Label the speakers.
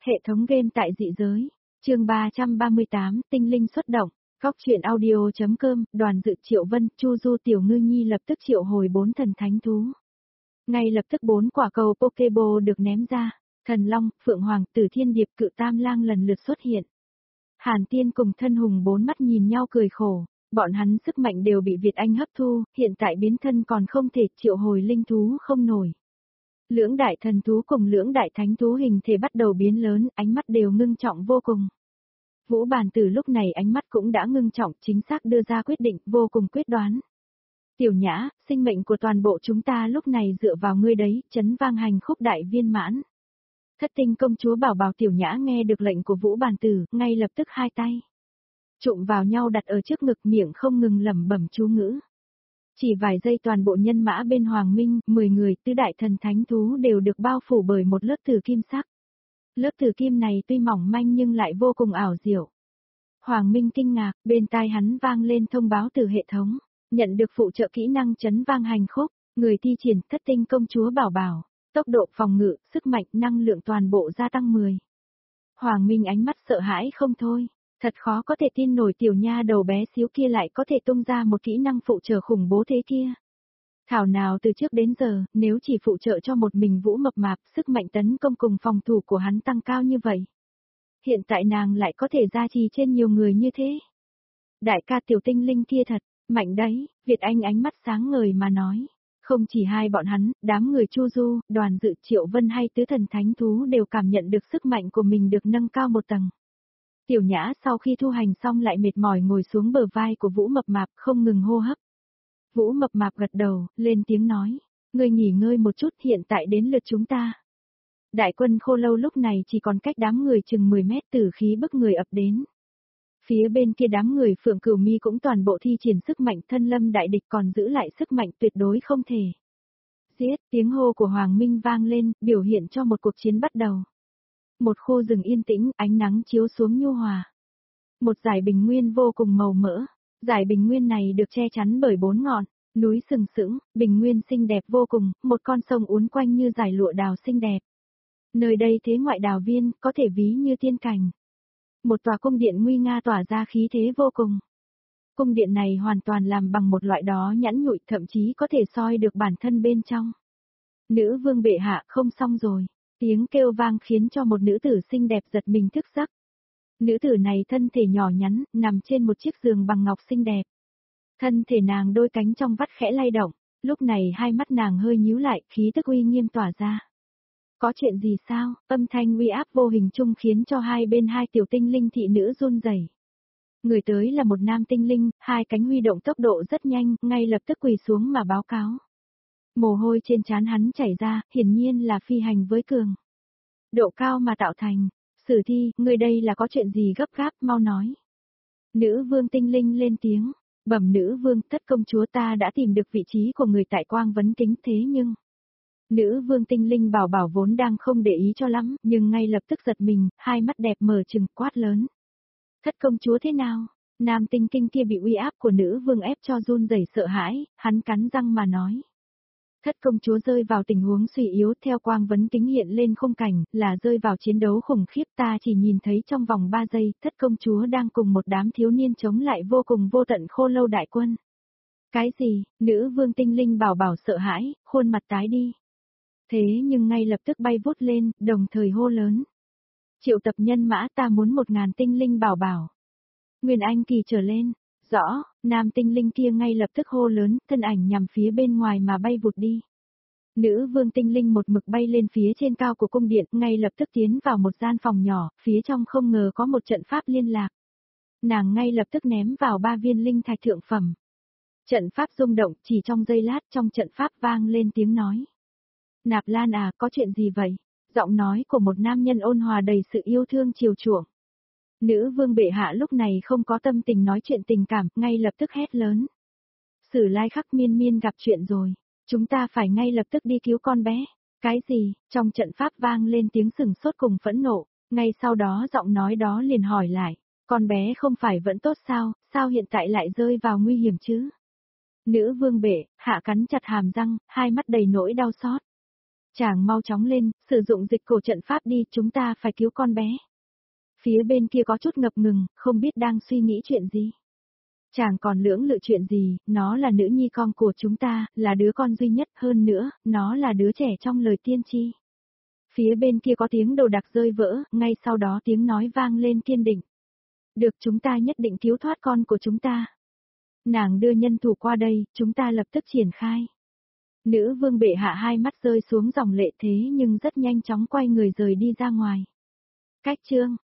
Speaker 1: Hệ thống game tại dị giới. Chương 338, tinh linh xuất động. Góc truyện audio.com, đoàn dự Triệu Vân, Chu Du Tiểu Ngư Nhi lập tức triệu hồi 4 thần thánh thú. Ngay lập tức 4 quả cầu Pokéball được ném ra, Thần Long, Phượng Hoàng, Tử Thiên Điệp, Cự Tam Lang lần lượt xuất hiện. Hàn Tiên cùng Thân Hùng 4 mắt nhìn nhau cười khổ, bọn hắn sức mạnh đều bị Việt Anh hấp thu, hiện tại biến thân còn không thể triệu hồi linh thú không nổi. Lưỡng đại thần thú cùng lưỡng đại thánh thú hình thể bắt đầu biến lớn, ánh mắt đều ngưng trọng vô cùng. Vũ Bàn Tử lúc này ánh mắt cũng đã ngưng trọng, chính xác đưa ra quyết định, vô cùng quyết đoán. Tiểu Nhã, sinh mệnh của toàn bộ chúng ta lúc này dựa vào ngươi đấy, chấn vang hành khúc đại viên mãn. Thất Tinh công chúa bảo bảo Tiểu Nhã nghe được lệnh của Vũ Bàn Tử, ngay lập tức hai tay trụm vào nhau đặt ở trước ngực, miệng không ngừng lẩm bẩm chú ngữ. Chỉ vài giây toàn bộ nhân mã bên Hoàng Minh, 10 người, tứ đại thần thánh thú đều được bao phủ bởi một lớp tử kim sắc. Lớp tử kim này tuy mỏng manh nhưng lại vô cùng ảo diệu. Hoàng Minh kinh ngạc, bên tai hắn vang lên thông báo từ hệ thống, nhận được phụ trợ kỹ năng chấn vang hành khúc, người thi triển Thất Tinh công chúa bảo bảo, tốc độ phòng ngự, sức mạnh, năng lượng toàn bộ gia tăng 10. Hoàng Minh ánh mắt sợ hãi không thôi. Thật khó có thể tin nổi tiểu nha đầu bé xíu kia lại có thể tung ra một kỹ năng phụ trợ khủng bố thế kia. Thảo nào từ trước đến giờ, nếu chỉ phụ trợ cho một mình Vũ mập mạp, sức mạnh tấn công cùng phòng thủ của hắn tăng cao như vậy. Hiện tại nàng lại có thể gia trì trên nhiều người như thế. Đại ca tiểu tinh linh kia thật, mạnh đấy, Việt Anh ánh mắt sáng ngời mà nói. Không chỉ hai bọn hắn, đám người Chu Du, đoàn dự Triệu Vân hay tứ thần thánh thú đều cảm nhận được sức mạnh của mình được nâng cao một tầng. Tiểu Nhã sau khi thu hành xong lại mệt mỏi ngồi xuống bờ vai của Vũ mập mạp không ngừng hô hấp. Vũ mập mạp gật đầu, lên tiếng nói, ngươi nghỉ ngơi một chút, hiện tại đến lượt chúng ta. Đại quân Khô Lâu lúc này chỉ còn cách đám người chừng 10 mét, tử khí bức người ập đến. Phía bên kia đám người Phượng Cửu Mi cũng toàn bộ thi triển sức mạnh, thân lâm đại địch còn giữ lại sức mạnh tuyệt đối không thể. Giết, tiếng hô của Hoàng Minh vang lên, biểu hiện cho một cuộc chiến bắt đầu. Một khu rừng yên tĩnh, ánh nắng chiếu xuống nhu hòa. Một dải bình nguyên vô cùng màu mỡ. Dải bình nguyên này được che chắn bởi 4 ngọn núi sừng sững, bình nguyên xinh đẹp vô cùng, một con sông uốn quanh như dải lụa đào xinh đẹp. Nơi đây thế ngoại đào viên, có thể ví như tiên cảnh. Một tòa cung điện nguy nga tỏa ra khí thế vô cùng. Cung điện này hoàn toàn làm bằng một loại đó nhẵn nhụi, thậm chí có thể soi được bản thân bên trong. Nữ vương bệ hạ, không xong rồi. Tiếng kêu vang khiến cho một nữ tử xinh đẹp giật mình thức giấc. Nữ tử này thân thể nhỏ nhắn, nằm trên một chiếc giường bằng ngọc xinh đẹp. Thân thể nàng đôi cánh trong vắt khẽ lay động, lúc này hai mắt nàng hơi nhíu lại, khí tức uy nghiêm tỏa ra. Có chuyện gì sao? Âm thanh uy áp vô hình chung khiến cho hai bên hai tiểu tinh linh thị nữ run rẩy. Người tới là một nam tinh linh, hai cánh huy động tốc độ rất nhanh, ngay lập tức quỳ xuống mà báo cáo. Mồ hôi trên trán hắn chảy ra, hiển nhiên là phi hành với cường độ cao mà tạo thành. Sử Thi, ngươi đây là có chuyện gì gấp gáp, mau nói. Nữ vương tinh linh lên tiếng, bẩm nữ vương, Thất công chúa ta đã tìm được vị trí của người tại Quang Vấn Kính, thế nhưng... Nữ vương tinh linh bảo bảo vốn đang không để ý cho lắm, nhưng ngay lập tức giật mình, hai mắt đẹp mở trừng quát lớn. Thất công chúa thế nào? Nam tinh kinh kia bị uy áp của nữ vương ép cho run rẩy sợ hãi, hắn cắn răng mà nói. Thất công chúa rơi vào tình huống suy yếu, theo Quang Vấn Kính hiện lên khung cảnh, là rơi vào chiến đấu khủng khiếp, ta chỉ nhìn thấy trong vòng 3 giây, thất công chúa đang cùng một đám thiếu niên chống lại vô cùng vô tận Khô Lâu đại quân. Cái gì? Nữ vương tinh linh bảo bảo sợ hãi, khuôn mặt tái đi. Thế nhưng ngay lập tức bay vút lên, đồng thời hô lớn. Triệu tập nhân mã, ta muốn 1000 tinh linh bảo bảo. Nguyên Anh kỳ trở lên. Rõ, nam tinh linh kia ngay lập tức hô lớn, thân ảnh nhằm phía bên ngoài mà bay vụt đi. Nữ vương tinh linh một mực bay lên phía trên cao của cung điện, ngay lập tức tiến vào một gian phòng nhỏ, phía trong không ngờ có một trận pháp liên lạc. Nàng ngay lập tức ném vào 3 viên linh thạch thượng phẩm. Trận pháp rung động, chỉ trong giây lát trong trận pháp vang lên tiếng nói. Nạp Lan à, có chuyện gì vậy? Giọng nói của một nam nhân ôn hòa đầy sự yêu thương chiều chuộng. Nữ vương bệ hạ lúc này không có tâm tình nói chuyện tình cảm, ngay lập tức hét lớn. Sử Lai Khắc Miên Miên gặp chuyện rồi, chúng ta phải ngay lập tức đi cứu con bé. Cái gì? Trong trận pháp vang lên tiếng sừng sốt cùng phẫn nộ, ngay sau đó giọng nói đó liền hỏi lại, con bé không phải vẫn tốt sao, sao hiện tại lại rơi vào nguy hiểm chứ? Nữ vương bệ hạ cắn chặt hàm răng, hai mắt đầy nỗi đau xót. Chàng mau chóng lên, sử dụng dịch cổ trận pháp đi, chúng ta phải cứu con bé. Phía bên kia có chút ngập ngừng, không biết đang suy nghĩ chuyện gì. Chàng còn lưỡng lự chuyện gì, nó là nữ nhi con của chúng ta, là đứa con duy nhất, hơn nữa, nó là đứa trẻ trong lời tiên tri. Phía bên kia có tiếng đồ đạc rơi vỡ, ngay sau đó tiếng nói vang lên kiên định. Được, chúng ta nhất định cứu thoát con của chúng ta. Nàng đưa nhân thủ qua đây, chúng ta lập tức triển khai. Nữ vương bệ hạ hai mắt rơi xuống dòng lệ thế nhưng rất nhanh chóng quay người rời đi ra ngoài. Cách chương